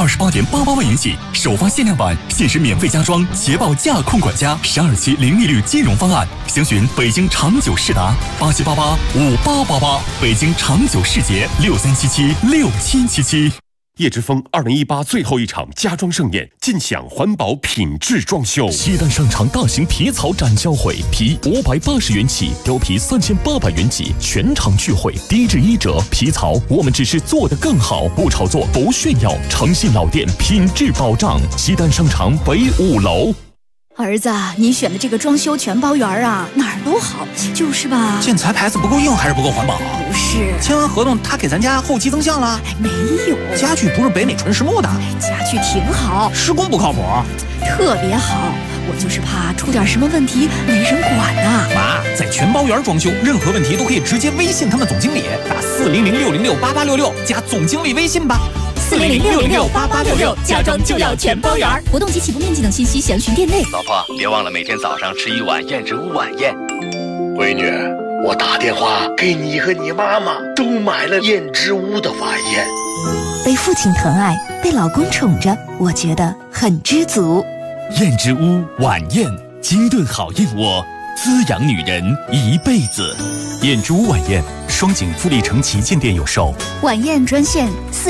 28.88万元起，首发限量版，限时免费加装，捷豹驾控管家，12期零利率金融方案。详询北京长久世达87885888，北京长久世捷63776777。 叶之峰2018最后一场家装盛宴，尽享环保品质装修。 西单商场大型皮草展销会，皮580元起，貂皮3800元起，全场聚会，低至1折。皮草我们只是做得更好，不炒作，不炫耀，诚信老店，品质保障。西单商场北5楼。 儿子，你选的这个装修全包园啊，哪儿都好，就是吧？ 建材牌子不够硬还是不够环保？ 不是， 签完合同他给咱家后期增项了？ 没有， 家具不是北美纯实木的， 家具挺好， 施工不靠谱， 特别好。我就是怕出点什么问题没人管呐。 妈，在全包园装修，任何问题都可以直接微信他们总经理，打40060688866加总经理微信吧。 40060688866，家装就要全包园。活动及起步面积等信息详询店内。 老婆，别忘了每天早上吃1碗燕之屋晚宴。 闺女，我打电话给你和你妈妈都买了燕之屋的晚宴。 被父亲疼爱，被老公宠着，我觉得很知足。 燕之屋晚宴，精炖好燕窝，滋养女人一辈子。燕之屋晚宴，双井富力城旗舰店有售。 晚宴专线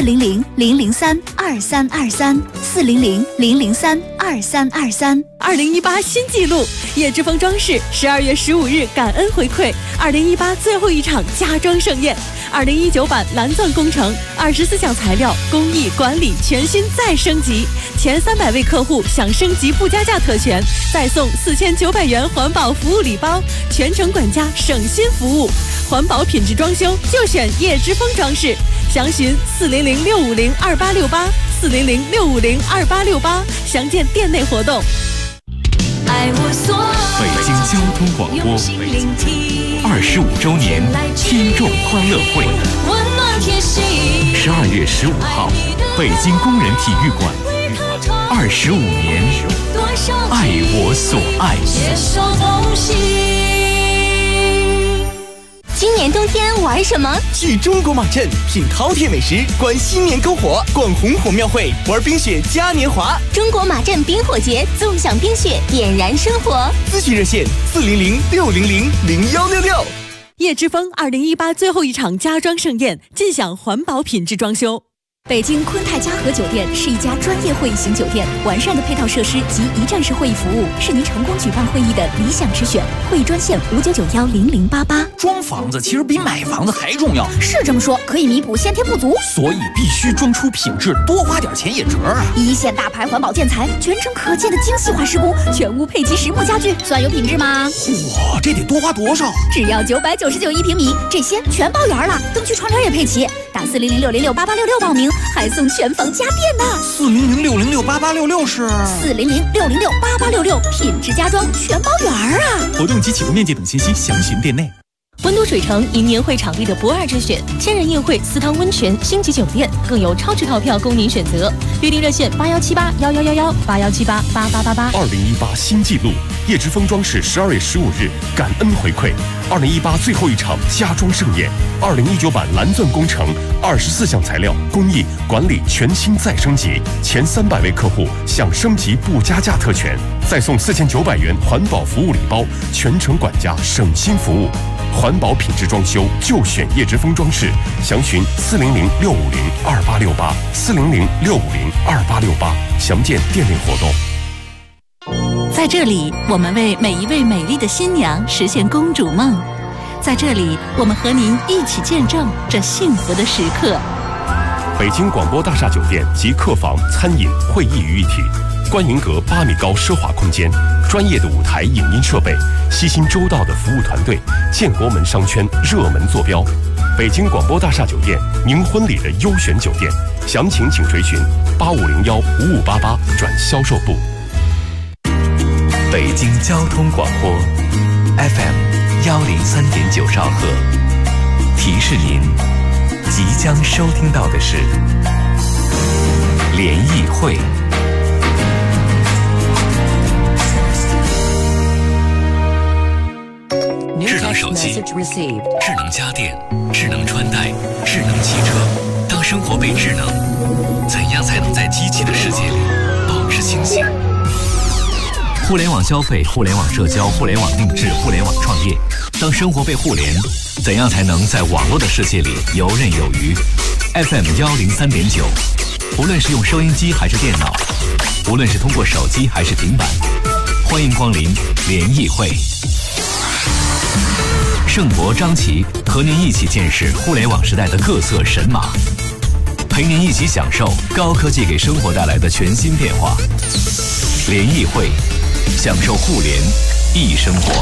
400-003-2323，400-003-2323。 2018新纪录，叶之峰装饰12月15日感恩回馈2018最后一场家装盛宴，2019版蓝钻工程，24项材料工艺管理全新再升级，前300位客户享升级不加价特权，再送4900元环保服务礼包，全程管家省心服务，环保品质装修就选叶之峰装饰，详询400-650-2868，400-650-2868，详见店内活动。 北京交通广播25周年听众欢乐会，12月15号，北京工人体育馆，25年，爱我所爱。 今年冬天玩什么？ 去中国马镇品饕餮美食，观新年篝火，逛红火庙会，玩冰雪嘉年华。 中国马镇冰火节，纵享冰雪，点燃生活。 咨询热线400-600-0166。 叶之峰2018最后一场家装盛宴，尽享环保品质装修。 北京昆泰嘉禾酒店是一家专业会议型酒店，完善的配套设施及一站式会议服务是您成功举办会议的理想之选。会议专线599100088。 装房子其实比买房子还重要， 是这么说，可以弥补先天不足， 所以必须装出品质，多花点钱也值啊！ 一线大牌环保建材，全程可见的精细化施工，全屋配齐实木家具，算有品质吗？ 哇，这得多花多少？ 只要999一平米，这些全包圆了，灯具窗帘也配齐。打400-600-8866报名，还送全房家电呢。 400-600-8866是 400-600-8866，品质家装全包圆啊！ 活动及起步面积等信息详询店内。 温都水城迎年会场地的不二之选，千人宴会、私汤温泉、星级酒店，更有超值套票供您选择。预订热线81781111，81788888。 2018新纪录，叶之峰装饰12月15日感恩回馈，2018最后一场家装盛宴，2019版蓝钻工程，24项材料工艺管理全新再升级，前300位客户享升级不加价特权，再送4900元环保服务礼包，全程管家省心服务。环保品质装修就选叶之峰装饰，详询400-650-2868，400-650-2868，详见店内活动。 在这里，我们为每一位美丽的新娘实现公主梦。在这里，我们和您一起见证这幸福的时刻。 北京广播大厦酒店集客房、餐饮、会议于一体，观云阁8米高奢华空间，专业的舞台影音设备，悉心周到的服务团队，建国门商圈热门坐标。北京广播大厦酒店，您婚礼的优选酒店，详情请垂询8501-5588转销售部。 北京交通广播 FM103.9兆赫，提示您即将收听到的是联谊会。智能手机、智能家电、智能穿戴、智能汽车，当生活被智能，怎样才能在机器互联网消费、互联网社交、互联网定制、互联网创业。当生活被互联，怎样才能在网络的世界里游刃有余 ？FM 103.9，无论是用收音机还是电脑，无论是通过手机还是平板，欢迎光临联谊会。盛博、张琪和您一起见识互联网时代的各色神马，陪您一起享受高科技给生活带来的全新变化。联谊会，享受互联易生活。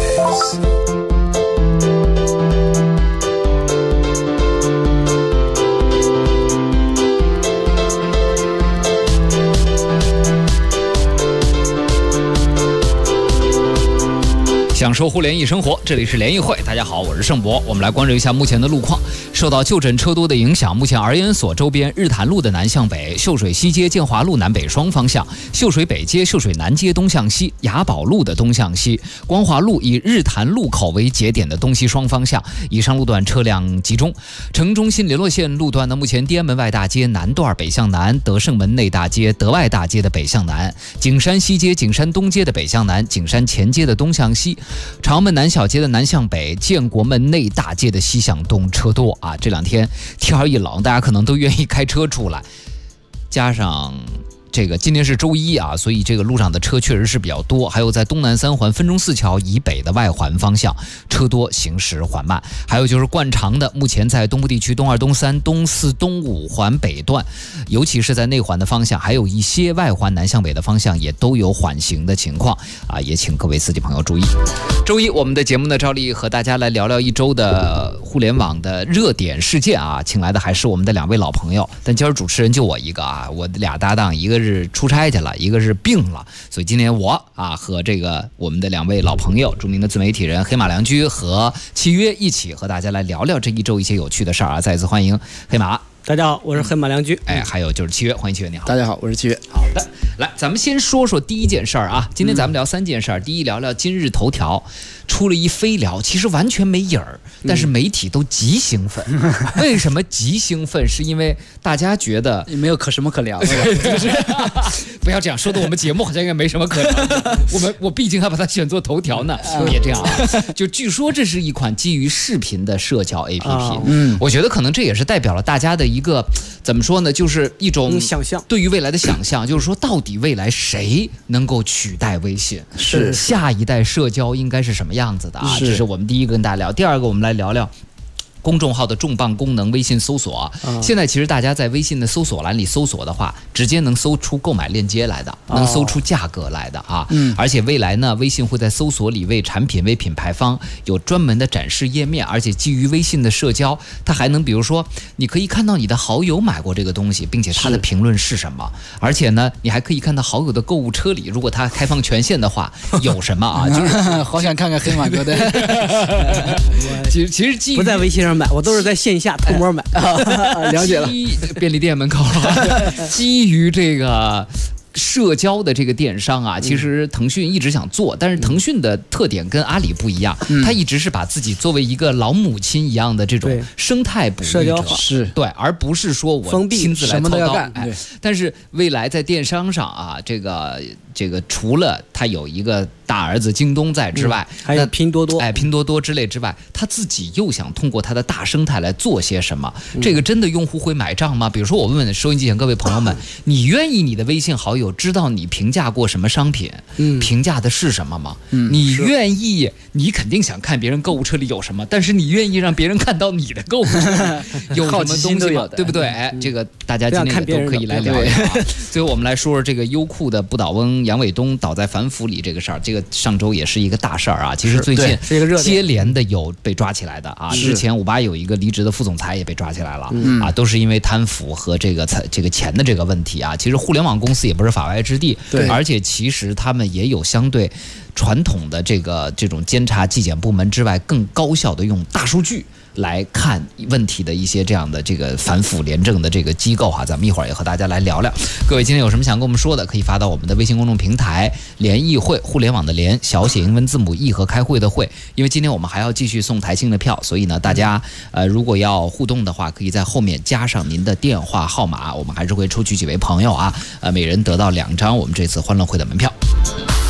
享受互联易生活，这里是联谊会。大家好，我是盛博。我们来关注一下目前的路况。受到就诊车多的影响，目前儿研所周边日坛路的南向北、秀水西街建华路南北双方向、秀水北街、秀水南街东向西、雅宝路的东向西、光华路以日坛路口为节点的东西双方向，以上路段车辆集中。城中心联络线路段呢，目前天安门外大街南段北向南、德胜门内大街、德外大街的北向南、景山西街、景山东街的北向南、景山前街的东向西、朝门南小街的南向北、建国门内大街的西向东车多啊！这两天天儿一冷，大家可能都愿意开车出来，加上这个今天是周一啊，所以这个路上的车确实是比较多。还有在东南三环分钟寺桥以北的外环方向车多，行驶缓慢。还有就是惯常的，目前在东部地区东二、东三、东四、东五环北段，尤其是在内环的方向，还有一些外环南向北的方向也都有缓行的情况啊，也请各位司机朋友注意。周一我们的节目呢，照例和大家来聊聊一周的互联网的热点事件啊，请来的还是我们的两位老朋友，但今儿主持人就我一个啊，我的俩搭档，一个是出差去了，一个是病了，所以今天我啊和这个我们的两位老朋友，著名的自媒体人黑马良驹和契约一起和大家来聊聊这一周一些有趣的事儿啊！再一次欢迎黑马。 大家好，我是黑马良驹。 还有就是契约，欢迎契约，你好。 大家好，我是契约。 好的，来，咱们先说说第一件事儿啊。今天咱们聊三件事儿，第一聊聊今日头条出了一飞聊，其实完全没影儿，但是媒体都极兴奋。为什么极兴奋？是因为大家觉得没有什么可聊的， 就是不要这样说的，我们节目好像应该没什么可聊的。我毕竟还把它选做头条呢，别这样啊。就据说这是一款基于视频的社交 APP，我觉得可能这也是代表了大家的一个怎么说呢，就是一种想象， 对于未来的想象，就是说到底未来谁能够取代微信？ 是下一代社交应该是什么样子的啊？这是我们第一个跟大家聊。第二个，我们来聊聊公众号的重磅功能微信搜索。现在其实大家在微信的搜索栏里搜索的话，直接能搜出购买链接来的，能搜出价格来的啊。而且未来呢，微信会在搜索里为产品、为品牌方有专门的展示页面，而且基于微信的社交，它还能比如说你可以看到你的好友买过这个东西，并且他的评论是什么，而且呢，你还可以看到好友的购物车里，如果他开放权限的话，有什么啊？就是好想看看黑马哥的。 其实基于不在微信上买，我都是在线下偷摸买。 了解了， 便利店门口基于这个社交的这个电商啊，其实腾讯一直想做，但是腾讯的特点跟阿里不一样，它一直是把自己作为一个老母亲一样的这种生态哺育者， 是对，而不是说我亲自来操刀。但是未来在电商上啊，这个除了它有一个大儿子京东在之外， 还有拼多多， 拼多多之类之外，他自己又想通过他的大生态来做些什么？这个真的用户会买账吗？比如说，我问问收音机前各位朋友们，你愿意你的微信好友知道你评价过什么商品？评价的是什么吗？你愿意？你肯定想看别人购物车里有什么，但是你愿意让别人看到你的购物车里有什么东西吗？对不对？这个大家今天都可以来聊一聊。最后我们来说说这个优酷的不倒翁杨伟东倒在反腐里这个事儿，这个上周也是一个大事儿啊。其实最近接连的有被抓起来的啊，之前58有一个离职的副总裁也被抓起来了啊，都是因为贪腐和这个钱的这个问题啊。其实互联网公司也不是法外之地，而且其实他们也有相对传统的这种监察纪检部门之外更高效的用大数据来看问题的一些这样的这个反腐廉政的这个机构哈，咱们一会儿也和大家来聊聊。各位今天有什么想跟我们说的，可以发到我们的微信公众平台联谊会，互联网的联，小写英文字母 E 和开会的会。因为今天我们还要继续送台庆的票，所以呢，大家如果要互动的话，可以在后面加上您的电话号码，我们还是会抽取几位朋友啊，每人得到2张我们这次欢乐会的门票。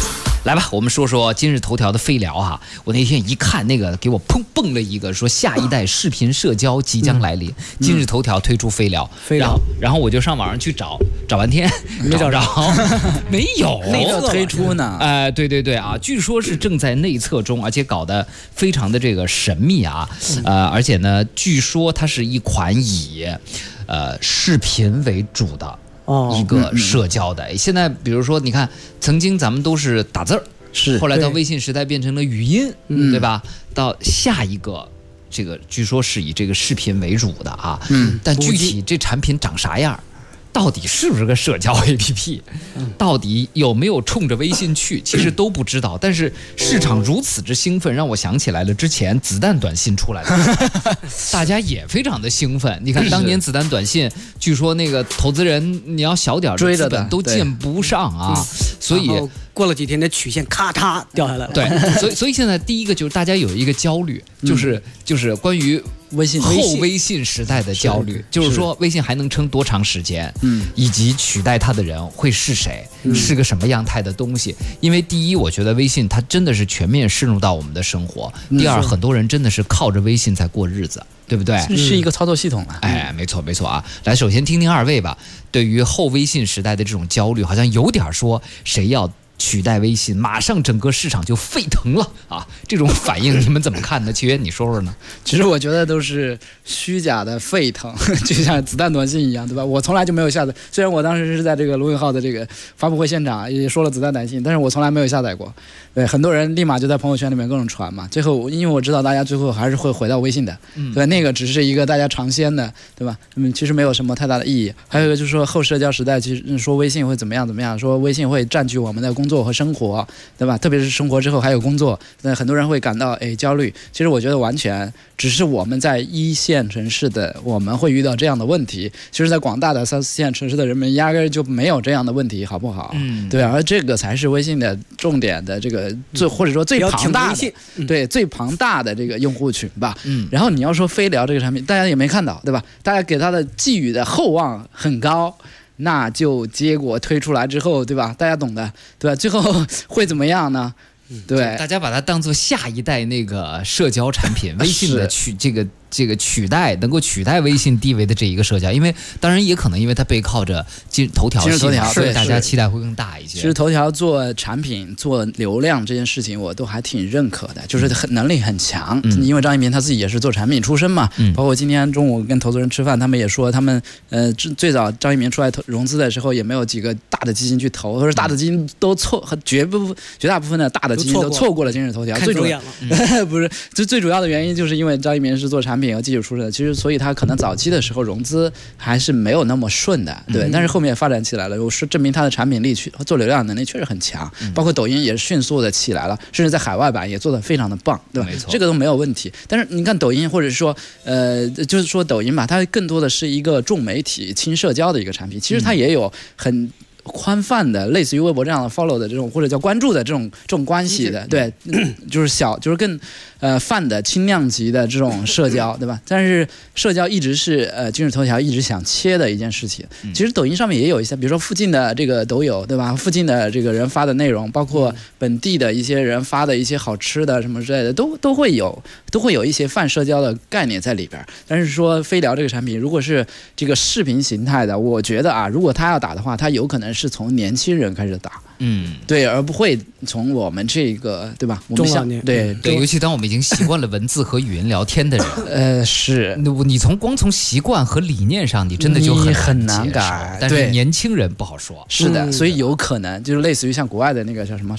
来吧，我们说说今日头条的飞聊哈。我那天一看那个，给我砰蹦了一个，说下一代视频社交即将来临。今日头条推出飞聊，然后我就上网上去找半天，没找着，没有推出呢。 对啊，据说是正在内测中，而且搞得非常的这个神秘啊。而且呢，据说它是一款以视频为主的。一个社交的，现在比如说，你看，曾经咱们都是打字儿， 是， 后来到微信时代变成了语音，对吧？到下一个，这个据说是以这个视频为主的啊，但具体这产品长啥样？到底是不是个社交 APP？ 到底有没有冲着微信去？其实都不知道。但是市场如此之兴奋，让我想起来了之前子弹短信出来的，大家也非常的兴奋。你看当年子弹短信，据说那个投资人你要小点追的都见不上啊，所以过了几天，那曲线咔嚓掉下来了。 对，所以现在第一个就是大家有一个焦虑，就是关于后微信时代的焦虑，就是说微信还能撑多长时间，以及取代它的人会是谁，是个什么样态的东西。因为第一，我觉得微信它真的是全面渗入到我们的生活；第二，很多人真的是靠着微信在过日子，对不对？ 是一个操作系统啊。 哎，没错啊。来，首先听听二位吧，对于后微信时代的这种焦虑，好像有点说谁要取代微信，马上整个市场就沸腾了啊！这种反应你们怎么看呢？契约，你说说呢？ 其实我觉得都是虚假的沸腾，就像子弹短信一样，对吧？我从来就没有下载，虽然我当时是在这个罗永浩的这个发布会现场也说了子弹短信，但是我从来没有下载过。对，很多人立马就在朋友圈里面各种传嘛。最后，因为我知道大家最后还是会回到微信的，对，那个只是一个大家尝鲜的，对吧？其实没有什么太大的意义。还有一个就是说后社交时代，其实说微信会怎么样，说微信会占据我们的工作和生活，对吧？特别是生活之后还有工作，那很多人会感到焦虑。其实我觉得完全只是我们在一线城市的我们会遇到这样的问题，其实在广大的3、4线城市的人们压根就没有这样的问题，好不好？对，而这个才是微信的重点的这个或者说最庞大的，对，最庞大的这个用户群吧。然后你要说飞聊这个产品，大家也没看到，对吧？大家给它的寄予的厚望很高。那就结果推出来之后，对吧？大家懂的，对吧？最后会怎么样呢？对， 大家把它当做下一代那个社交产品，微信的这个取代能够取代微信地位的这一个社交，因为当然也可能因为它背靠着今日头条系统，所以大家期待会更大一些。 其实头条做产品做流量这件事情，我都还挺认可的，就是能力很强。因为张一鸣他自己也是做产品出身嘛，包括今天中午跟投资人吃饭，他们也说他们最早张一鸣出来融资的时候也没有几个大的基金去投，或者大的基金都绝大部分的大的基金都错过了今日头条。最主要不是最主要的原因就是因为张一鸣是做产品和技术出身的，其实所以他可能早期的时候融资还是没有那么顺的，对。但是后面也发展起来了，是证明他的产品力做流量能力确实很强，包括抖音也迅速的起来了，甚至在海外版也做得非常的棒，对吧？这个都没有问题。但是你看抖音或者说就是说抖音吧，它更多的是一个重媒体轻社交的一个产品，其实它也有很宽泛的类似于微博这样的 follow 的这种或者叫关注的这种关系的，对，就是更泛的轻量级的这种社交，对吧？但是社交一直是今日头条一直想切的一件事情。其实抖音上面也有一些，比如说附近的这个抖友，对吧？附近的这个人发的内容，包括本地的一些人发的一些好吃的什么之类的，都会有一些泛社交的概念在里边。但是说飞聊这个产品，如果是这个视频形态的，我觉得啊，如果他要打的话，他有可能是从年轻人开始打，对，而不会从我们这个，对吧？ 中老年， 对，尤其当我们已经习惯了文字和语音聊天的人， 是你光从习惯和理念上，你真的就很难改。但是年轻人不好说， 是的，所以有可能就是类似于像国外的那个叫什么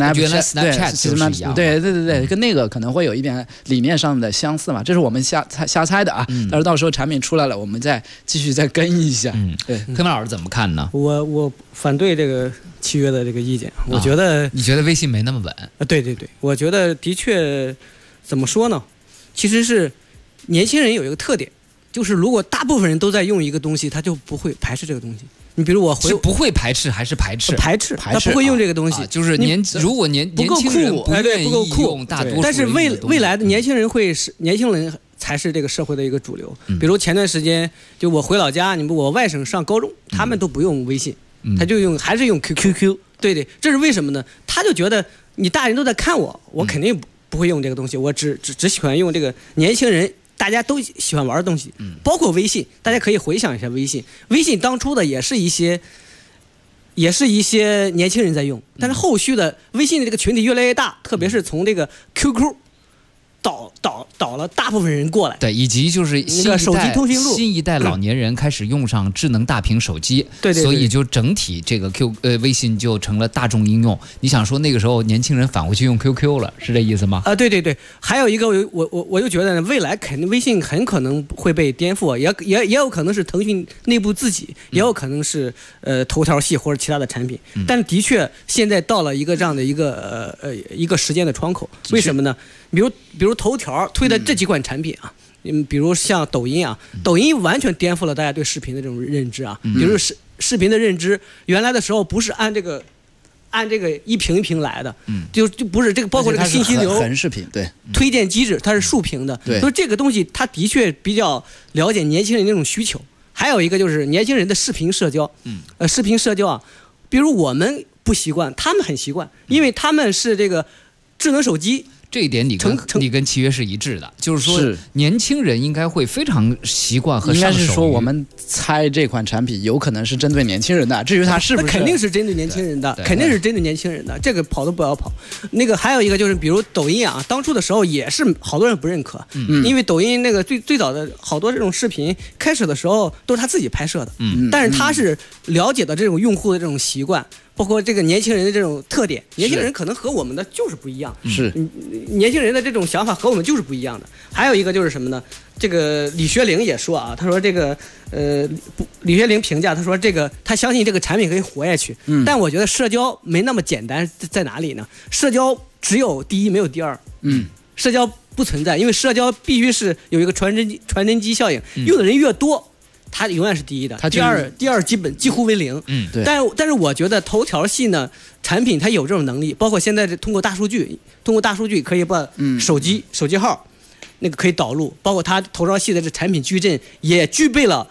Snapchat 就是一样， 对，跟那个可能会有一点理念上的相似嘛，这是我们瞎猜的啊。但是到时候产品出来了，我们再继续再跟一下。 对，柯曼老师怎么看呢？ 我反对这个契约的这个意见，我觉得你觉得微信没那么稳？ 对，我觉得的确，怎么说呢？其实是年轻人有一个特点，就是如果大部分人都在用一个东西，他就不会排斥这个东西。你比如我是不会排斥还是排斥？ 排斥，他不会用这个东西。 就是如果年轻人不愿意用大多数， 但是未来的年轻人才是这个社会的一个主流。比如前段时间，就我回老家，我外省上高中，他们都不用微信，他就还是用 QQ。 对对，这是为什么呢？他就觉得你大人都在看我，我肯定不会用这个东西，我只喜欢用这个年轻人大家都喜欢玩的东西，包括微信，大家可以回想一下微信。微信当初的也是一些年轻人在用，但是后续的微信的这个群体越来越大，特别是从这个 QQ。导了大部分人过来， 对，以及就是手机通讯录， 新一代老年人开始用上智能大屏手机， 对， 所以就整体这个微信就成了大众应用。你想说那个时候年轻人返回去用 QQ 了，是这意思吗？ 对对对，还有一个我就觉得未来肯定微信很可能会被颠覆，也有可能是腾讯内部自己，也有可能是头条系或者其他的产品，但是的确现在到了一个这样的一个时间的窗口，为什么呢？比如头条推的这几款产品啊，比如像抖音啊，抖音完全颠覆了大家对视频的这种认知啊。比如视频的认知，原来的时候不是按这个一屏一屏来的，就不是这个，包括这个信息流横视频，对， 推荐机制它是竖屏的， 对， 所以这个东西它的确比较了解年轻人那种需求。还有一个就是年轻人的视频社交，视频社交啊，比如我们不习惯，他们很习惯，因为他们是这个智能手机。 这一点你跟契约是一致的，就是说年轻人应该会非常习惯和上手。 应该是说我们猜这款产品有可能是针对年轻人的，至于它是不是， 肯定是针对年轻人的，肯定是针对年轻人的，这个跑都不要跑。那个还有一个就是比如抖音啊，当初的时候也是好多人不认可，因为抖音那个最早的好多这种视频开始的时候都是他自己拍摄的，但是他是了解的这种用户的这种习惯。包括这个年轻人的这种特点，年轻人可能和我们的就是不一样， 是年轻人的这种想法和我们就是不一样的。还有一个就是什么呢？这个李学凌也说啊，他说这个李学凌评价他说这个他相信这个产品可以活下去，但我觉得社交没那么简单，在哪里呢？社交只有第一没有第二，社交不存在，因为社交必须是有一个传真机效应，用的人越多。它永远是第一的，第二几乎为零。 对。 但是我觉得头条系呢产品它有这种能力，包括现在通过大数据可以把手机号那个可以导入，包括它头条系的这产品矩阵也具备了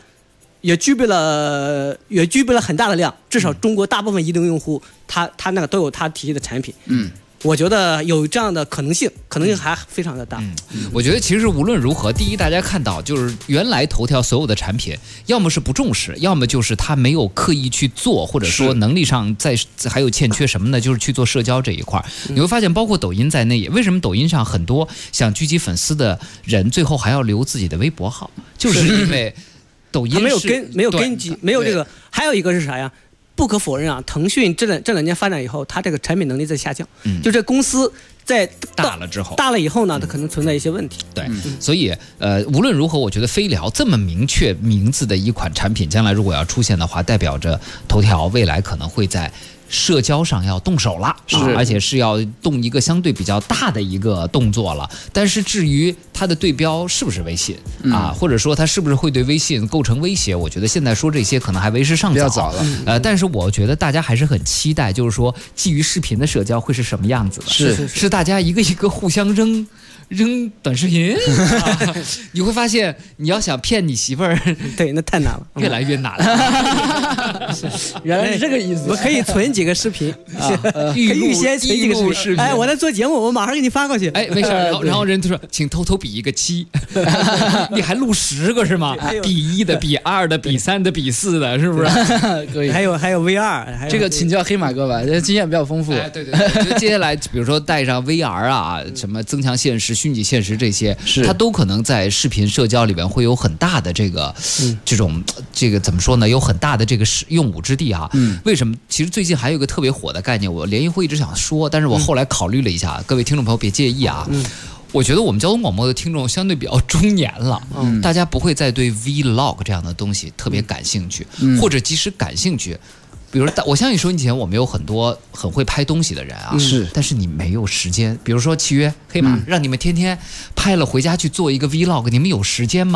很大的量，至少中国大部分移动用户它那个都有它体系的产品。我觉得有这样的可能性还非常的大。 我觉得其实无论如何，第一大家看到就是原来头条所有的产品，要么是不重视，要么就是他没有刻意去做，或者说能力上还有欠缺什么呢？就是去做社交这一块。你会发现，包括抖音在内，为什么抖音上很多想聚集粉丝的人，最后还要留自己的微博号，就是因为抖音没有根基，没有这个。还有一个是啥呀？不可否认啊，腾讯这两年发展以后，它这个产品能力在下降。就这公司在大了之后， 大了以后呢，它可能存在一些问题。 对，所以无论如何，我觉得飞聊这么明确名字的一款产品，将来如果要出现的话，代表着头条未来可能会在社交上要动手了，而且是要动一个相对比较大的一个动作了。但是至于它的对标是不是微信啊，或者说它是不是会对微信构成威胁，我觉得现在说这些可能还为时尚早， 比较早了。 但是我觉得大家还是很期待，就是说基于视频的社交会是什么样子的？是大家一个一个互相扔短视频，你会发现你要想骗你媳妇儿， 对，那太难了， 越来越难了。 原来是这个意思。 我可以存几个视频，预先存几个视频。哎，我在做节目，我马上给你发过去。 哎，没事。然后人就说，请偷偷比一个7，你还录10个是吗？比1的，比2的，比3的，比4的，是不是？ 可以。还有 VR， 这个请教黑马哥吧，这经验比较丰富。 对。就接下来，比如说带上 VR 啊，什么增强现实、虚拟现实这些，它都可能在视频社交里面会有很大的这个这个怎么说呢？有很大的这个用武之地哈。为什么？其实最近还有一个特别火的概念，我联谊会一直想说，但是我后来考虑了一下，各位听众朋友别介意啊。我觉得我们交通广播的听众相对比较中年了，大家不会再对 Vlog 这样的东西特别感兴趣，或者即使感兴趣。比如我相信收音机前我们有很多很会拍东西的人啊，但是你没有时间。比如说契约黑马，让你们天天拍了回家去做一个 Vlog，你们有时间吗？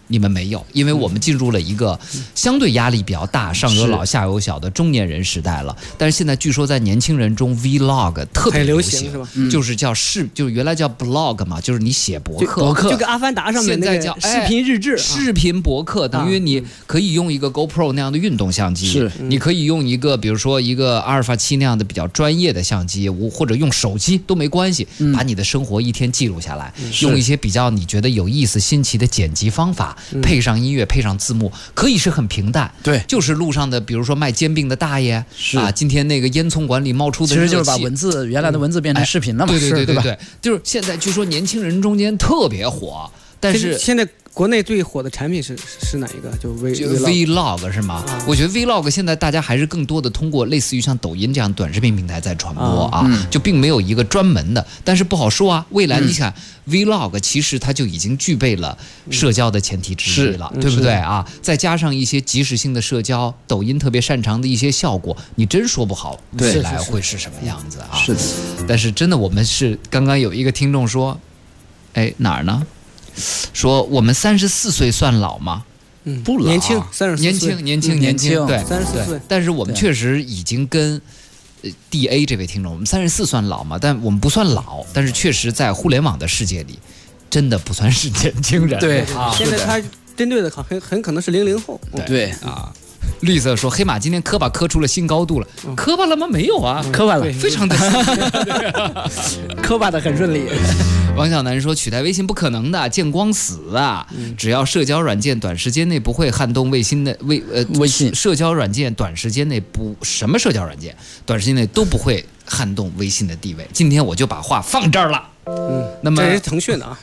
你们没有，因为我们进入了一个相对压力比较大、上有老下有小的中年人时代了。但是现在据说在年轻人中 ，vlog 特别流行， 是吧？ 就是就是原来叫 blog 嘛，就是你写博客， 就跟阿凡达上面那个视频日志、 视频博客，等于你可以用一个 GoPro 那样的运动相机，你可以用一个比如说一个阿尔法7那样的比较专业的相机，或者用手机都没关系，把你的生活一天记录下来，用一些比较你觉得有意思、新奇的剪辑方法。配上音乐，配上字幕，可以是很平淡， 对， 就是路上的，比如说卖煎饼的大爷，啊，今天那个烟囱管里冒出的热气， 其实就是把原来的文字变成视频了嘛， 对，就是现在据说年轻人中间特别火，但是现在国内最火的产品是哪一个？就 vlog 是吗？我觉得 vlog 现在大家还是更多的通过类似于像抖音这样短视频平台在传播就并没有一个专门的，但是不好说啊。未来你想 vlog 其实它就已经具备了社交的前提之一了，对不对啊？再加上一些即时性的社交，抖音特别擅长的一些效果，你真说不好未来会是什么样子啊？ 是的， 但是真的我们是刚刚有一个听众说，哎哪儿呢？说我们34岁算老吗？ 不老，年轻，34岁， 年轻，对 ，34岁。 但是我们确实已经跟DA 这位听众，我们34算老吗？但我们不算老，但是确实在互联网的世界里，真的不算是年轻人。 对，现在他针对的很可能是00后。 对啊。绿色说：“黑马今天磕巴磕出了新高度了，磕巴了吗？没有啊， 磕巴了， 非常的磕巴的很顺利。” 王小楠说：“取代微信不可能的，见光死啊！只要社交软件短时间内不会撼动微信的微信社交软件短时间内什么社交软件短时间内都不会撼动微信的地位。今天我就把话放这儿了。”那么这是腾讯的啊。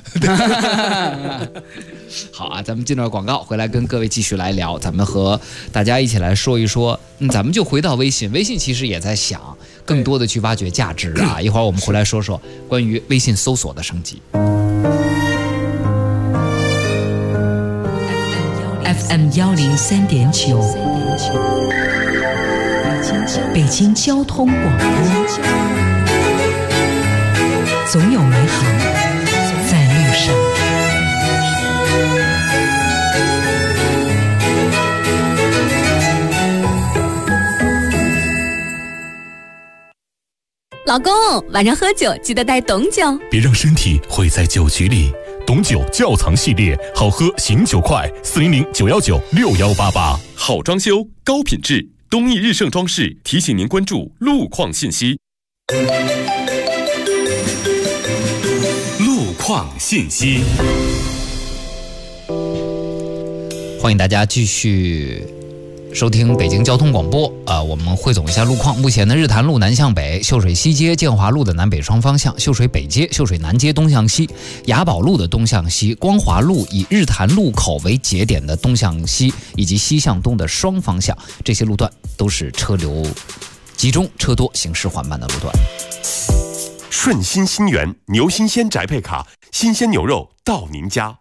好啊，咱们进段广告，回来跟各位继续来聊，咱们和大家一起来说一说。咱们就回到微信，微信其实也在想更多的去挖掘价值啊。一会儿我们回来说说关于微信搜索的升级。 FM 103.9，北京交通广播。总有美好在路上。 老公，晚上喝酒记得带董酒， 别让身体毁在酒局里。董酒窖藏系列，好喝醒酒快，400-919-6188。 好装修，高品质，东义日盛装饰提醒您关注路况信息。 路况信息， 欢迎大家继续收听北京交通广播我们汇总一下路况。目前呢，日坛路南向北、秀水西街、建华路的南北双方向、秀水北街、秀水南街东向西、雅宝路的东向西、光华路以日坛路口为节点的东向西以及西向东的双方向，这些路段都是车流集中、车多、行驶缓慢的路段。 顺心新源牛新鲜宅配卡，新鲜牛肉到您家。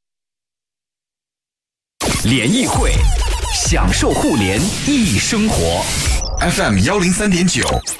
联谊会，享受互联易生活。FM 103.9，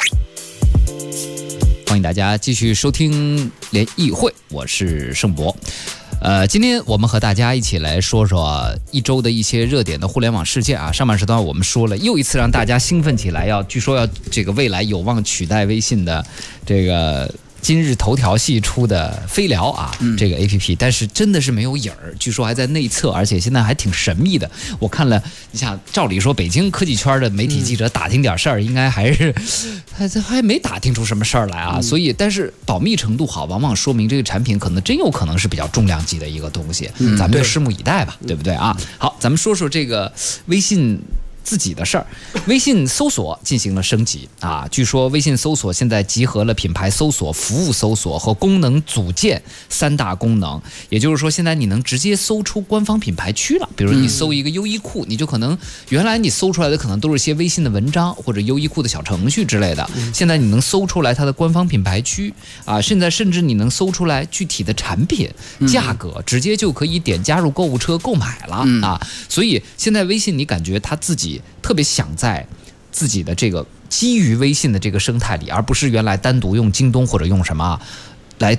欢迎大家继续收听联谊会，我是盛博。今天我们和大家一起来说说一周的一些热点的互联网事件啊。上半时段我们说了，又一次让大家兴奋起来，据说要这个未来有望取代微信的这个今日头条系出的飞聊啊，这个 APP， 但是真的是没有影儿，据说还在内测，而且现在还挺神秘的。我看了，你想，照理说北京科技圈的媒体记者打听点事儿，应该还是还没打听出什么事儿来啊。所以，但是保密程度好，往往说明这个产品真有可能是比较重量级的一个东西。咱们就拭目以待吧，对不对啊？好，咱们说说这个微信自己的事儿。微信搜索进行了升级啊，据说微信搜索现在集合了品牌搜索、服务搜索和功能组件3大功能，也就是说现在你能直接搜出官方品牌区了。比如你搜一个优衣库，你就可能原来你搜出来的可能都是些微信的文章或者优衣库的小程序之类的，现在你能搜出来它的官方品牌区啊，现在甚至你能搜出来具体的产品价格，直接就可以点加入购物车购买了啊。所以现在微信你感觉它自己特别想在自己的这个基于微信的这个生态里，而不是原来单独用京东或者用什么来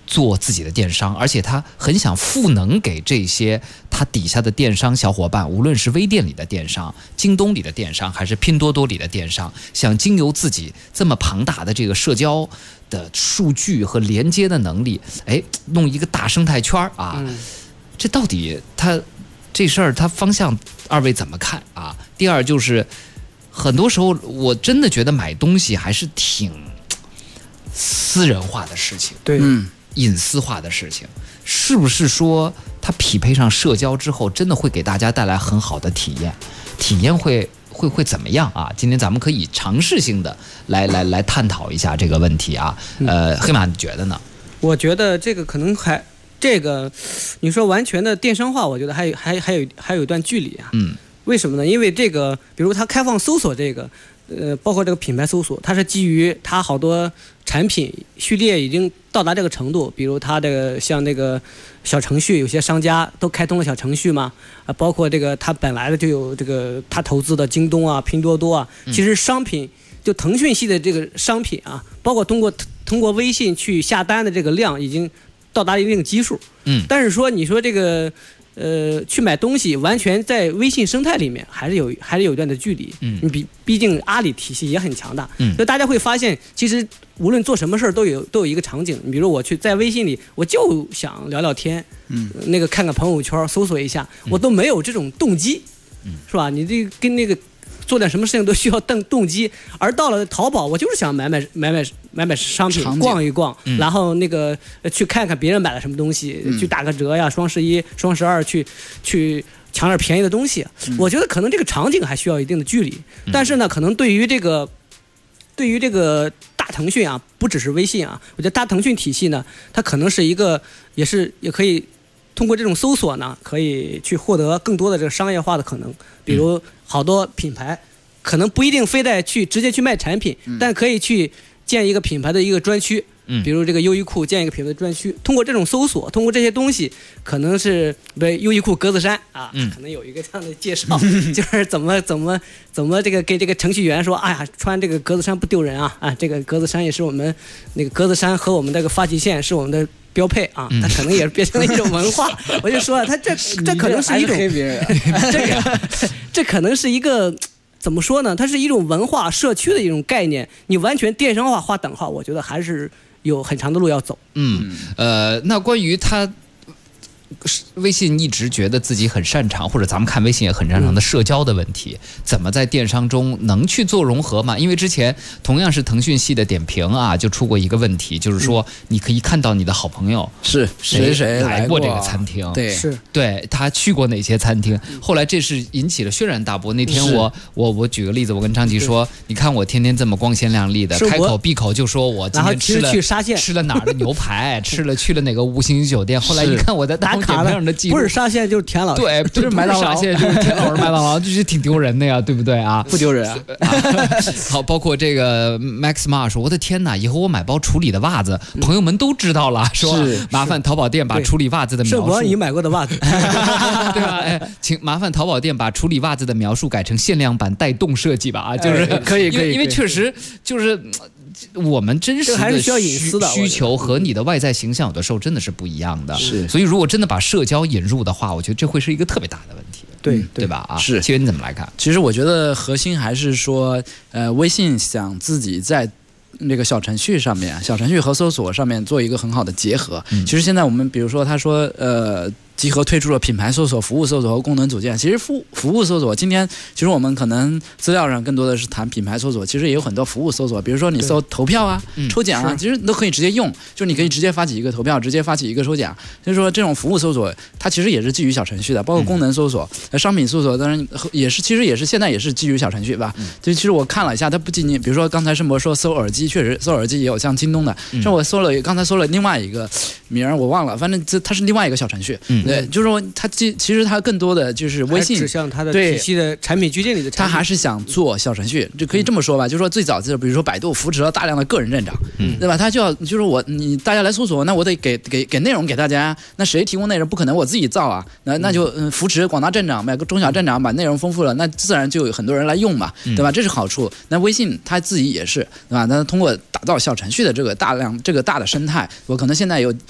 做自己的电商，而且他很想赋能给这些他底下的电商小伙伴，无论是微店里的电商、京东里的电商，还是拼多多里的电商，想经由自己这么庞大的这个社交的数据和连接的能力，弄一个大生态圈啊。这到底这事儿他方向二位怎么看啊？第二就是很多时候我真的觉得买东西还是挺私人化的事情， 对， 隐私化的事情，是不是说它匹配上社交之后，真的会给大家带来很好的体验？体验会怎么样啊？今天咱们可以尝试性的来探讨一下这个问题啊。黑马你觉得呢？ 我觉得这个可能你说完全的电商化，我觉得还有一段距离啊。为什么呢？因为这个，比如它开放搜索这个，包括这个品牌搜索，它是基于它好多产品序列已经到达这个程度，比如它这个像那个小程序，有些商家都开通了小程序嘛，包括这个它本来的就有这个它投资的京东啊、拼多多啊，其实商品就腾讯系的这个商品啊，包括通过微信去下单的这个量已经到达一定基数。但是说你说这个。去买东西完全在微信生态里面还是有一段的距离。毕竟阿里体系也很强大。所以大家会发现，其实无论做什么事儿都有一个场景。你比如我去在微信里，我就想聊聊天，那个看看朋友圈，搜索一下，我都没有这种动机，是吧？你这跟那个做点什么事情都需要动机，而到了淘宝，我就是想买商品，逛一逛，然后那个去看看别人买了什么东西，去打个折呀，双11、双12去抢点便宜的东西。我觉得可能这个场景还需要一定的距离，但是呢，可能对于这个大腾讯啊，不只是微信啊，我觉得大腾讯体系呢，它可能是一个也可以通过这种搜索呢，可以去获得更多的这个商业化的可能。比如好多品牌可能不一定非得直接去卖产品，但可以去建一个品牌的一个专区。比如这个优衣库建一个品牌的专区，通过这种搜索，通过这些东西，可能是优衣库格子衫啊，可能有一个这样的介绍，就是怎么这个给这个程序员说，哎呀，穿这个格子衫不丢人啊，这个格子衫也是我们那个格子衫和我们这个发际线是我们的标配啊，它可能也是变成了一种文化。我就说它这可能是一种黑别人，这可能是一个。怎么说呢？它是一种文化社区的一种概念，你完全电商化划等号，我觉得还是有很长的路要走。 那关于它，微信一直觉得自己很擅长，或者咱们看微信也很擅长的社交的问题，怎么在电商中能去做融合嘛？因为之前同样是腾讯系的点评啊，就出过一个问题，就是说你可以看到你的好朋友是谁来过这个餐厅，对他去过哪些餐厅。后来这是引起了轩然大波。那天我举个例子，我跟张琪说，你看我天天这么光鲜亮丽的，开口闭口就说我今天吃了哪儿的牛排，去了哪个5星级酒店。后来一看我的打卡的不是沙县就是田老师， 对，不是麦当劳，就是田老师麦当劳，就是挺丢人的呀，对不对啊？ 不丢人啊。 好，包括这个 Max Ma 说，我的天哪，以后我买包处理的袜子，朋友们都知道了，说麻烦淘宝店把处理袜子的描述， 是我你买过的袜子， 对吧？请麻烦淘宝店把处理袜子的描述改成限量版带动设计吧啊，就是可以， 因为确实就是。我们真实的需求和你的外在形象有的时候真的是不一样的，所以如果真的把社交引入的话，我觉得这会是一个特别大的问题，对吧？啊， 是， 其实你怎么来看？ 其实我觉得核心还是说，微信想自己在那个小程序上面，小程序和搜索上面做一个很好的结合。其实现在我们比如说他说集合推出了品牌搜索、服务搜索和功能组件。其实服务搜索，今天其实我们可能资料上更多的是谈品牌搜索，其实也有很多服务搜索，比如说你搜投票啊、抽奖啊，其实都可以直接用，就是你可以直接发起一个投票，直接发起一个抽奖。就是说这种服务搜索，它其实也是基于小程序的，包括功能搜索、商品搜索，当然也是，其实也是现在也是基于小程序吧。就其实我看了一下，它不仅仅，比如说刚才盛博说搜耳机，确实搜耳机也有像京东的，像我刚才搜了另外一个名儿我忘了，反正它是另外一个小程序。对，就是说它其实它更多的就是微信指向它的体系的产品矩阵里的产品， 它还是想做小程序，就可以这么说吧，就是说最早比如说百度扶持了大量的个人认证，对吧？它就是你大家来搜索，那我得给内容给大家，那谁提供内容不可能我自己造啊，那就扶持广大站长，买个中小站长把内容丰富了，那自然就有很多人来用嘛，对吧？这是好处。那微信它自己也是，对吧？那通过打造小程序的这个大的生态，我可能现在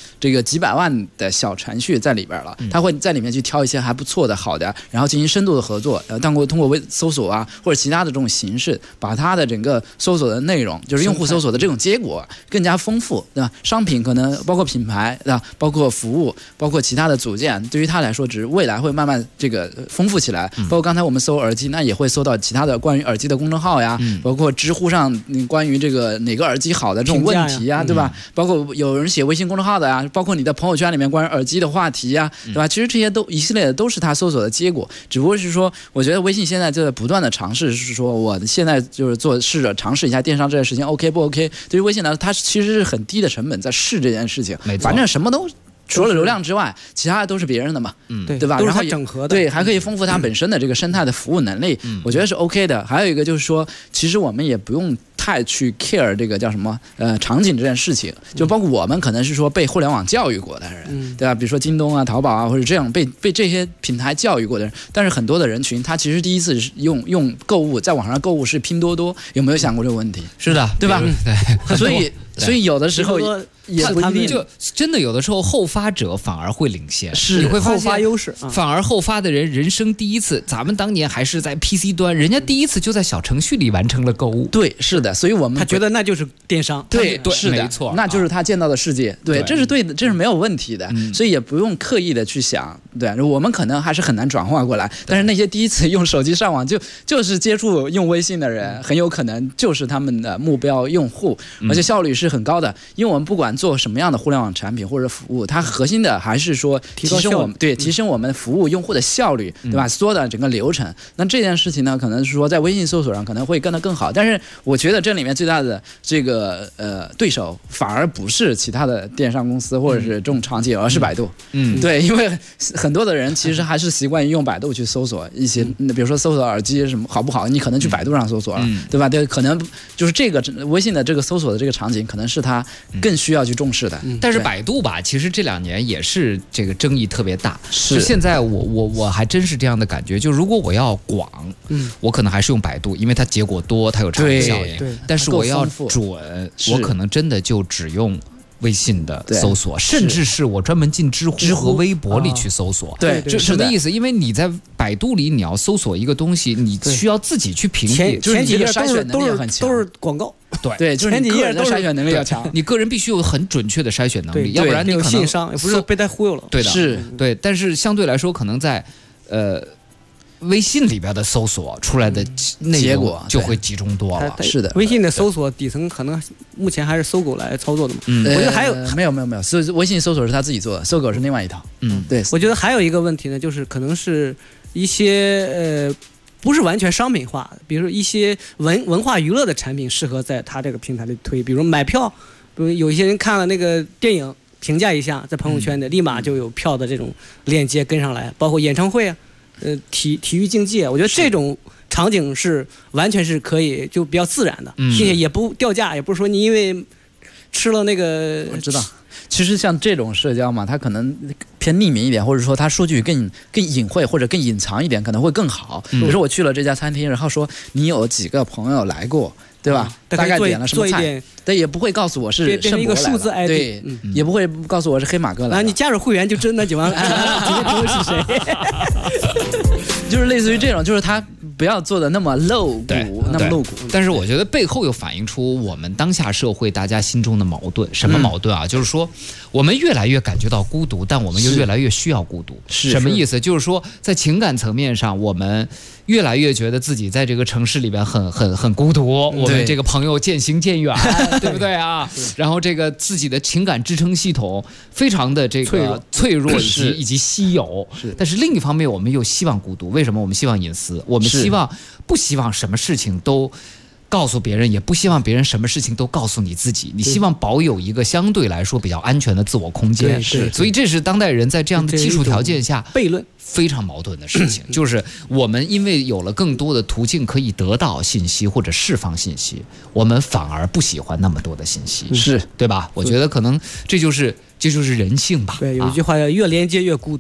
这个几百万的小程序在里边了，他会在里面去挑一些还不错的、好的，然后进行深度的合作，通过搜索啊或者其他的这种形式，把它的整个搜索的内容，就是用户搜索的这种结果更加丰富，对吧？商品可能包括品牌，对吧？包括服务，包括其他的组件，对于他来说，只是未来会慢慢这个丰富起来。包括刚才我们搜耳机，那也会搜到其他的关于耳机的公众号呀，包括知乎上关于这个哪个耳机好的这种问题呀，对吧？包括有人写微信公众号的呀，包括你的朋友圈里面关于耳机的话题呀，对吧？其实这些都一系列的都是他搜索的结果，只不过是说，我觉得微信现在就在不断的尝试，是说我现在就是试着尝试一下电商这件事情 OK 不 OK？ 对于微信来说，它其实是很低的成本在试这件事情，反正什么都。除了流量之外，其他的都是别人的嘛，对吧？然后整合的，对，还可以丰富它本身的这个生态的服务能力，我觉得是 OK 的。还有一个就是说，其实我们也不用太去 care 这个叫什么场景这件事情，就包括我们可能是说被互联网教育过的人，对吧？比如说京东啊、淘宝啊，或者这样被这些平台教育过的人，但是很多的人群他其实第一次用购物在网上购物是拼多多，有没有想过这个问题？ 是的， 对吧？ 对， 所以有的时候。也不一定， 就真的有的时候后发者反而会领先， 是你会发现后发优势， 反而后发的人人生第一次，咱们当年还是在 PC 端，人家第一次就在小程序里完成了购物。 对，是的，所以我们他觉得那就是电商， 对，是的， 没错， 那就是他见到的世界，对，这是对的，这是没有问题的，所以也不用刻意的去想，对，我们可能还是很难转化过来，但是那些第一次用手机上网就是接触用微信的人，很有可能就是他们的目标用户，而且效率是很高的，因为我们不管做什么样的互联网产品或者服务，它核心的还是说提升我们服务用户的效率，对吧？缩短整个流程。那这件事情呢，可能是说在微信搜索上可能会干得更好，但是我觉得这里面最大的这个对手反而不是其他的电商公司或者是这种场景，而是百度。对，因为很多的人其实还是习惯于用百度去搜索一些，比如说搜索耳机什么好不好，你可能去百度上搜索了，对吧？对，可能就是这个微信的这个搜索的这个场景，可能是它更需要去重视的。 但是百度吧，其实这2年也是这个争议特别大。是现在我还真是这样的感觉，就如果我要广，我可能还是用百度，因为它结果多，它有长效应。但是我要准，我可能真的就只用微信的搜索，甚至是我专门进知乎和微博里去搜索。 对， 这什么意思？因为你在百度里你要搜索一个东西，你需要自己去评比， 前几页筛选能力很强， 都是广告。 对，就是前几页都是筛选能力要强， 你个人必须有很准确的筛选能力，要不然你可能信商也不是被他忽悠了。 对的， 是对，但是相对来说，可能在微信里边的搜索出来的内容就会集中多了。 是的， 微信的搜索底层可能目前还是搜狗来操作的嘛。我觉得还有没有，微信搜索是他自己做的，搜狗是另外一套。对， 我觉得还有一个问题呢，就是可能是一些不是完全商品化，比如说一些文化娱乐的产品适合在他这个平台里推，比如买票，比如有一些人看了那个电影评价一下，在朋友圈的立马就有票的这种链接跟上来，包括演唱会啊，体育竞技啊，我觉得这种场景是完全是可以就比较自然的，并且也不掉价，也不是说你因为吃了那个， 我知道。其实像这种社交嘛，它可能偏匿名一点，或者说它数据更隐晦或者更隐藏一点，可能会更好。比如说我去了这家餐厅，然后说你有几个朋友来过，对吧？大概点了什么菜，但也不会告诉我是变成一个数字 ID， 对，也不会告诉我是黑马哥来。 然后你加入会员就真的就完了，直接评论是谁。 就是类似于这种，就是他不要做的那么露骨，那么露骨。 但是我觉得背后又反映出我们当下社会大家心中的矛盾。什么矛盾啊？就是说我们越来越感觉到孤独，但我们又越来越需要孤独。什么意思？就是说在情感层面上，我们越来越觉得自己在这个城市里边很孤独。我们这个朋友渐行渐远，对不对啊？然后这个自己的情感支撑系统非常的这个脆弱以及稀有。但是另一方面，我们又希望孤独。为什么？我们希望隐私，我们不希望什么事情都告诉别人，也不希望别人什么事情都告诉你自己。你希望保有一个相对来说比较安全的自我空间。所以这是当代人在这样的技术条件下悖论非常矛盾的事情。就是我们因为有了更多的途径可以得到信息或者释放信息，我们反而不喜欢那么多的信息， 是对吧？我觉得可能这就是人性吧。 对，有一句话叫越连接越孤独。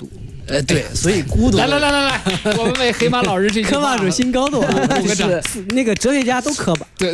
对，所以孤独。 来，我们为黑马老师这句科霸主新高度啊！ 就是那个哲学家都磕巴。 对，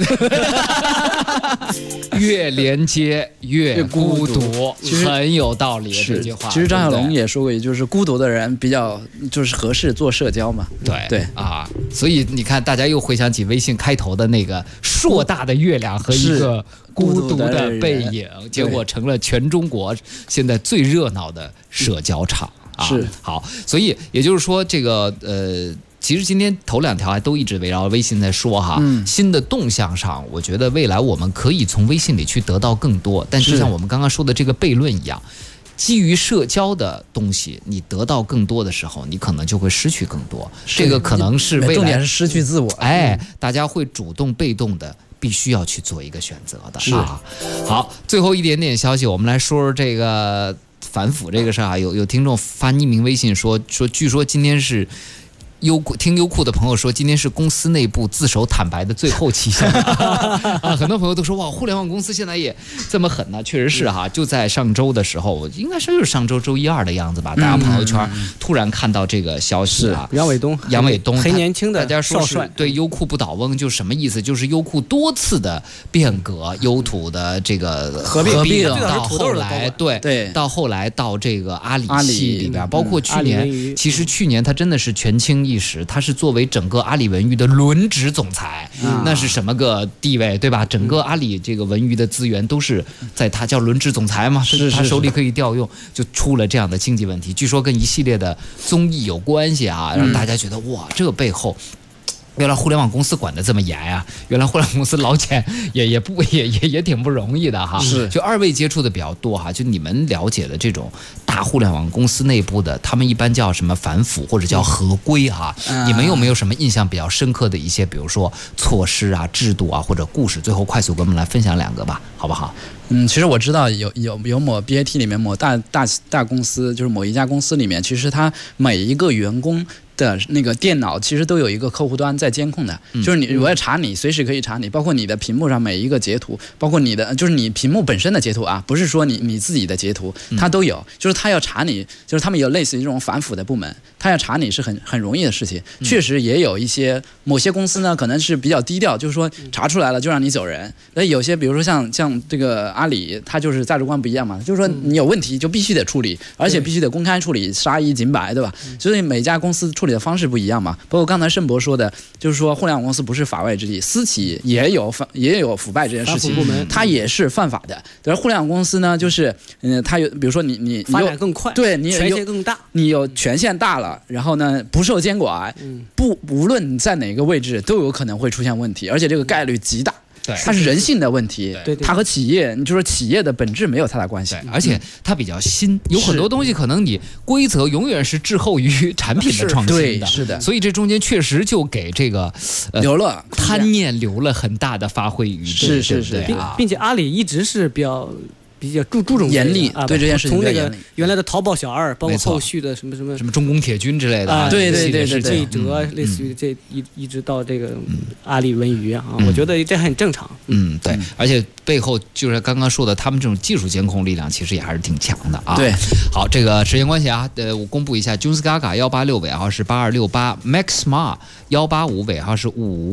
越连接越孤独， 其实很有道理这句话。 其实张小龙也说过，就是孤独的人比较就是合适做社交嘛。 对啊，所以你看，大家又回想起微信开头的那个硕大的月亮和一个孤独的背影，结果成了全中国现在最热闹的社交场啊。 是好，所以也就是说，这个其实今天头2条还都一直围绕微信在说哈，新的动向上，我觉得未来我们可以从微信里去得到更多，但就像我们刚刚说的这个悖论一样，基于社交的东西，你得到更多的时候，你可能就会失去更多。这个可能是未来重点是失去自我。 大家会主动被动的。必须要去做一个选择的啊！好，最后一点点消息，我们来说说这个反腐这个事儿啊。有听众发匿名微信说，据说今天是听优酷的朋友说，今天是公司内部自首坦白的最后期限啊！很多朋友都说哇，互联网公司现在也这么狠呢？确实是哈，就在上周的时候，应该是就是上周周1、2的样子吧，大家朋友圈突然看到这个消息啊， 杨伟东很年轻的大家说是对优酷不倒翁，就什么意思？就是优酷多次的变革，优土的这个合并到后来，对，到后来到这个阿里系里边，包括去年，其实去年他真的是权倾一时，他是作为整个阿里文娱的轮值总裁，那是什么个地位，对吧？整个阿里这个文娱的资源都是在他叫轮值总裁嘛，是他手里可以调用，就出了这样的经济问题。据说跟一系列的综艺有关系啊，让大家觉得哇，这个背后。原来互联网公司管得这么严呀！原来互联网公司捞钱也挺不容易的哈。 是， 就2位接触的比较多哈，就你们了解的这种大互联网公司内部的，他们一般叫什么反腐或者叫合规哈？你们有没有什么印象比较深刻的一些，比如说措施啊、制度啊或者故事？最后快速给我们来分享2个吧，好不好？ 其实我知道有某 BAT 里面某大公司，就是某一家公司里面，其实他每一个员工的那个电脑其实都有一个客户端在监控的，就是我要查你，随时可以查你，包括你的屏幕上每一个截图，包括你的就是你屏幕本身的截图啊，不是说你自己的截图，它都有，就是他要查你，就是他们有类似于这种反腐的部门，他要查你是很容易的事情。确实也有一些某些公司呢，可能是比较低调，就是说查出来了就让你走人。那有些比如说像这个阿里，它就是价值观不一样嘛，就是说你有问题就必须得处理，而且必须得公开处理，杀一儆百，对吧？所以每家公司处理的方式不一样嘛。包括刚才盛博说的，就是说互联网公司不是法外之地，私企也有腐败这件事情，它也是犯法的。但是互联网公司呢，就是它有，比如说你发展更快， 对你权限更大， 你有权限大了，然后呢不受监管，无论你在哪个位置都有可能会出现问题，而且这个概率极大。 对， 它是人性的问题，它和企业，你就说企业的本质没有太大关系， 而且它比较新，有很多东西可能你规则永远是滞后于产品的创新的， 是的， 所以这中间确实就给这个留了贪念留了很大的发挥余地， 是， 并且阿里一直是比较注重严厉啊， 对这件事情从那个原来的淘宝小2，包括后续的什么中公铁军之类的啊， 对， 这一折类似于这一直到这个阿里文娱啊，我觉得这很正常。 对，而且背后就是刚刚说的，他们这种技术监控力量其实也还是挺强的啊。 对， 好，这个时间关系啊，我公布一下 ，Jones Gaga 186尾号是8268，Max Ma 185尾号是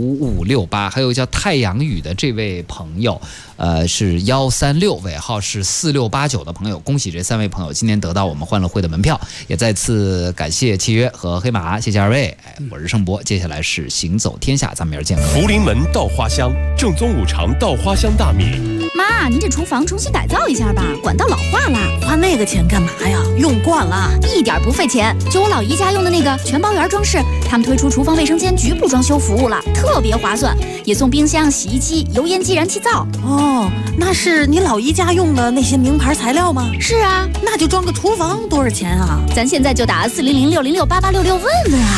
5568，还有叫太阳雨的这位朋友，是136尾号是4689的朋友，恭喜这3位朋友今天得到我们欢乐会的门票，也再次感谢契约和黑马，谢谢2位。我是盛博，接下来是行走天下，咱们明儿见。 福临门稻花香，正宗五常稻花香大米。 妈，您这厨房重新改造一下吧，管道老化了。 花那个钱干嘛呀？用惯了， 一点不费钱。就我老姨家用的那个全包圆装饰，他们推出厨房卫生间局部装修服务了，特别划算，也送冰箱、洗衣机、油烟机、燃气灶。 哦，那是你老姨家用的那些名牌材料吗？ 是啊， 那就装个厨房多少钱啊？ 咱现在就打400-606-8866问问啊。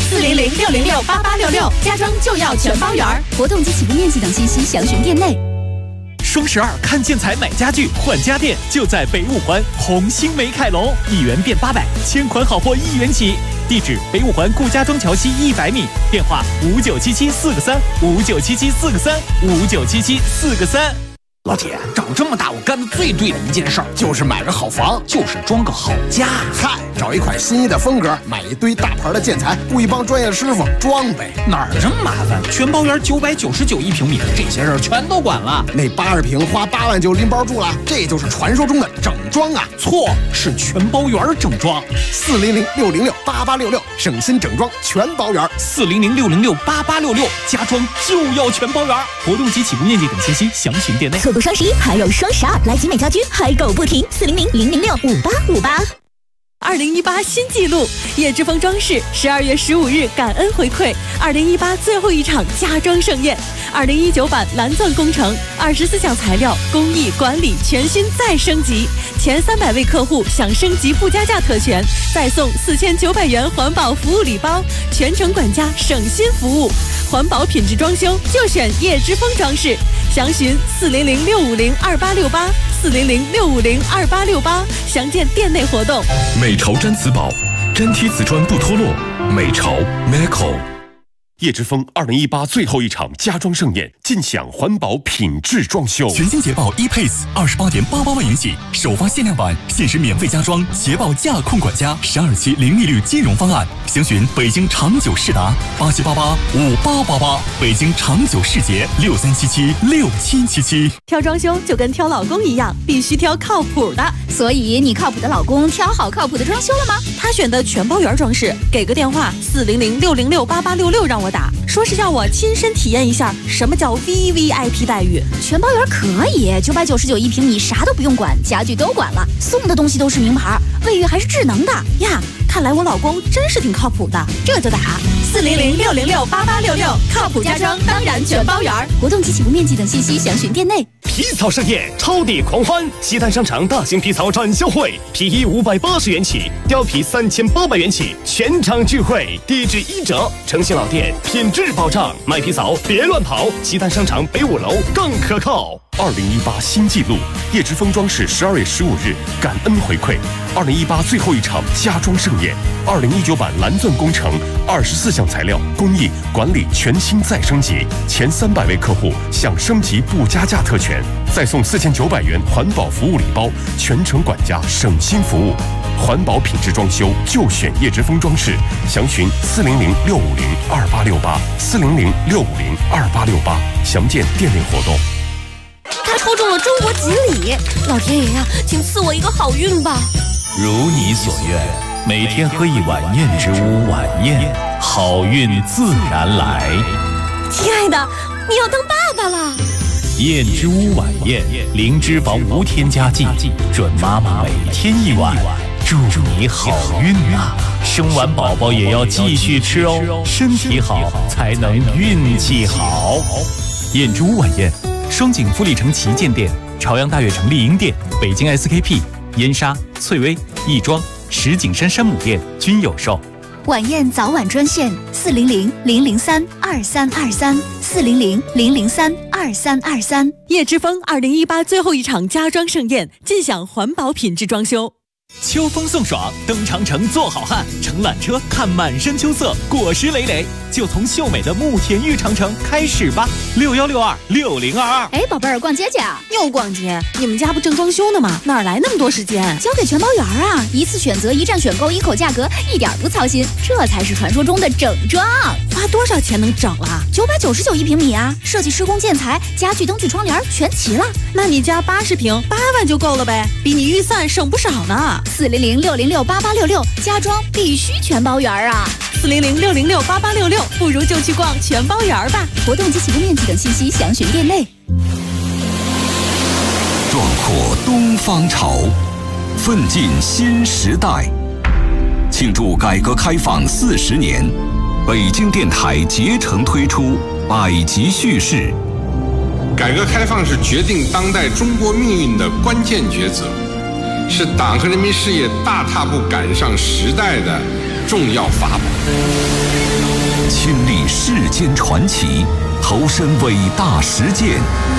400-606-8866，家装就要全包圆。 活动及起步面积等信息详询店内。 双12看建材买家具换家电，就在北五环红星美凯龙，1元变800，千款好货1元起。地址：北五环顾家庄桥西100米，电话：5977-4个3，5977-4个3，5977-4个3。 老铁，长这么大我干的最对的一件事儿，就是买个好房，就是装个好家。 嗨，找一款心仪的风格，买一堆大牌的建材，雇一帮专业师傅装呗。 哪儿这么麻烦？全包园999一平米，这些事儿全都管了。 那80平花8万就拎包住了，这就是传说中的整装啊！ 错，是全包园整装。 400-606-8866，省心整装全包园。 400-606-8866，家装就要全包园。活动及起步面积等信息详询店内。 错过双11还有双12，来集美家居嗨购不停，400-006-5858。 2018新纪录，叶之峰装饰12月15日感恩回馈2018最后一场家装盛宴，2019版蓝钻工程24项材料工艺管理全新再升级，前300位客户享升级不加价特权，再送4900元环保服务礼包，全程管家省心服务，环保品质装修就选叶之峰装饰，详询400-650-2868，400-650-2868，详见店内活动。 美潮毡瓷宝，粘贴瓷砖不脱落。美潮 Meco。叶之峰2018最后一场家装盛宴，尽享环保品质装修。 全新捷豹 ePace28.88万元起，首发限量版，限时免费加装捷豹驾控管家12期零利率金融方案，详询北京长久世达87885888，北京长久世捷63776777。 挑装修就跟挑老公一样，必须挑靠谱的。 所以你靠谱的老公挑好靠谱的装修了吗？ 他选的全包园装饰，给个电话400-606-8866让我打，说是要我亲身体验一下什么叫 VVIP 待遇。 全包园可以，999一平米，啥都不用管，家具都管了，送的东西都是名牌，卫浴还是智能的呀。看来我老公真是挺靠谱的， 这就打 400-606-8866，靠谱家装当然全包园。 活动及起步面积等信息详询店内。 皮草盛宴，超抵狂欢！西单商场大型皮草展销会，皮衣580元起，貂皮3800元起，全场聚会，地质1折，诚信老店，品质保障，买皮草别乱跑，西单商场北5楼更可靠。 2018新纪录，叶之峰装饰12月15日感恩回馈2018最后一场家装盛宴，2019版蓝钻工程24项材料工艺管理全新再升级，前300位客户享升级不加价特权，再送4900元环保服务礼包，全程管家省心服务，环保品质装修就选叶之峰装饰，详询400-650-2868，400-650-2868，详见店内活动。 他抽中了中国锦鲤，老天爷呀，请赐我一个好运吧！ 如你所愿，每天喝一碗燕之屋晚宴，好运自然来。 亲爱的，你要当爸爸了！ 燕之屋晚宴，零脂肪无添加剂，准妈妈每天一碗，祝你好运啊！生完宝宝也要继续吃哦，身体好才能运气好。 燕之屋晚宴。双井富力城旗舰店、朝阳大悦城丽婴店、北京 SKP、燕莎、翠微、亦庄、石景山山姆店均有售。 晚宴早晚专线400-003-2323，400-003-2323。 叶之峰2018最后一场家装盛宴，尽享环保品质装修。 秋风送爽，登长城做好汉，乘缆车看满山秋色，果实累累，就从秀美的慕田峪长城开始吧。6162-6022。 哎，宝贝儿，逛街去啊？ 又逛街？你们家不正装修呢吗？哪来那么多时间？ 交给全包园啊！一次选择，一站选购，一口价格，一点不操心，这才是传说中的整装。 花多少钱能整了 ？999一平米啊！设计、施工、建材、家具、灯具、窗帘全齐了。 那你家80平8万就够了呗，比你预算省不少呢。 400-606-8866，家装必须全包园啊 ！400-606-8866，不如就去逛全包园吧。 活动及起步面积等信息详询店内。 壮阔东方潮，奋进新时代。庆祝改革开放40年，北京电台竭诚推出百集叙事。 改革开放是决定当代中国命运的关键抉择，是党和人民事业大踏步赶上时代的重要法宝。 亲历世间传奇，投身伟大实践，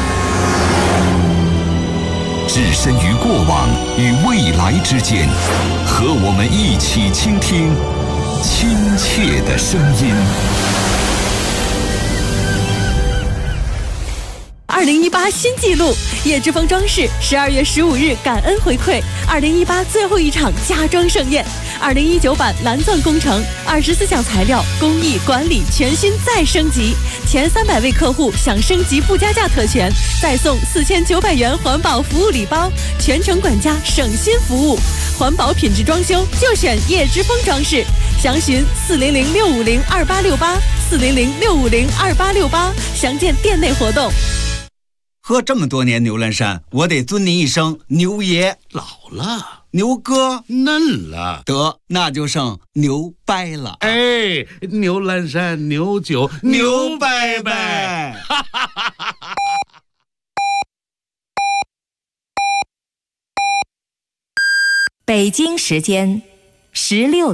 置身于过往与未来之间，和我们一起倾听亲切的声音。 2018新纪录，叶之峰装饰12月15日感恩回馈2018最后一场家装盛宴，2019版蓝钻工程24项材料工艺管理全新再升级，前300位客户享升级不加价特权，再送4900元环保服务礼包，全程管家省心服务，环保品质装修就选叶之峰装饰，详询400-650-2868，400-650-2868，详见店内活动。 喝这么多年牛栏山，我得尊您一声牛爷。 老了， 牛哥嫩了， 得那就剩牛掰了。 哎，牛栏山牛酒牛掰掰。 北京时间16点。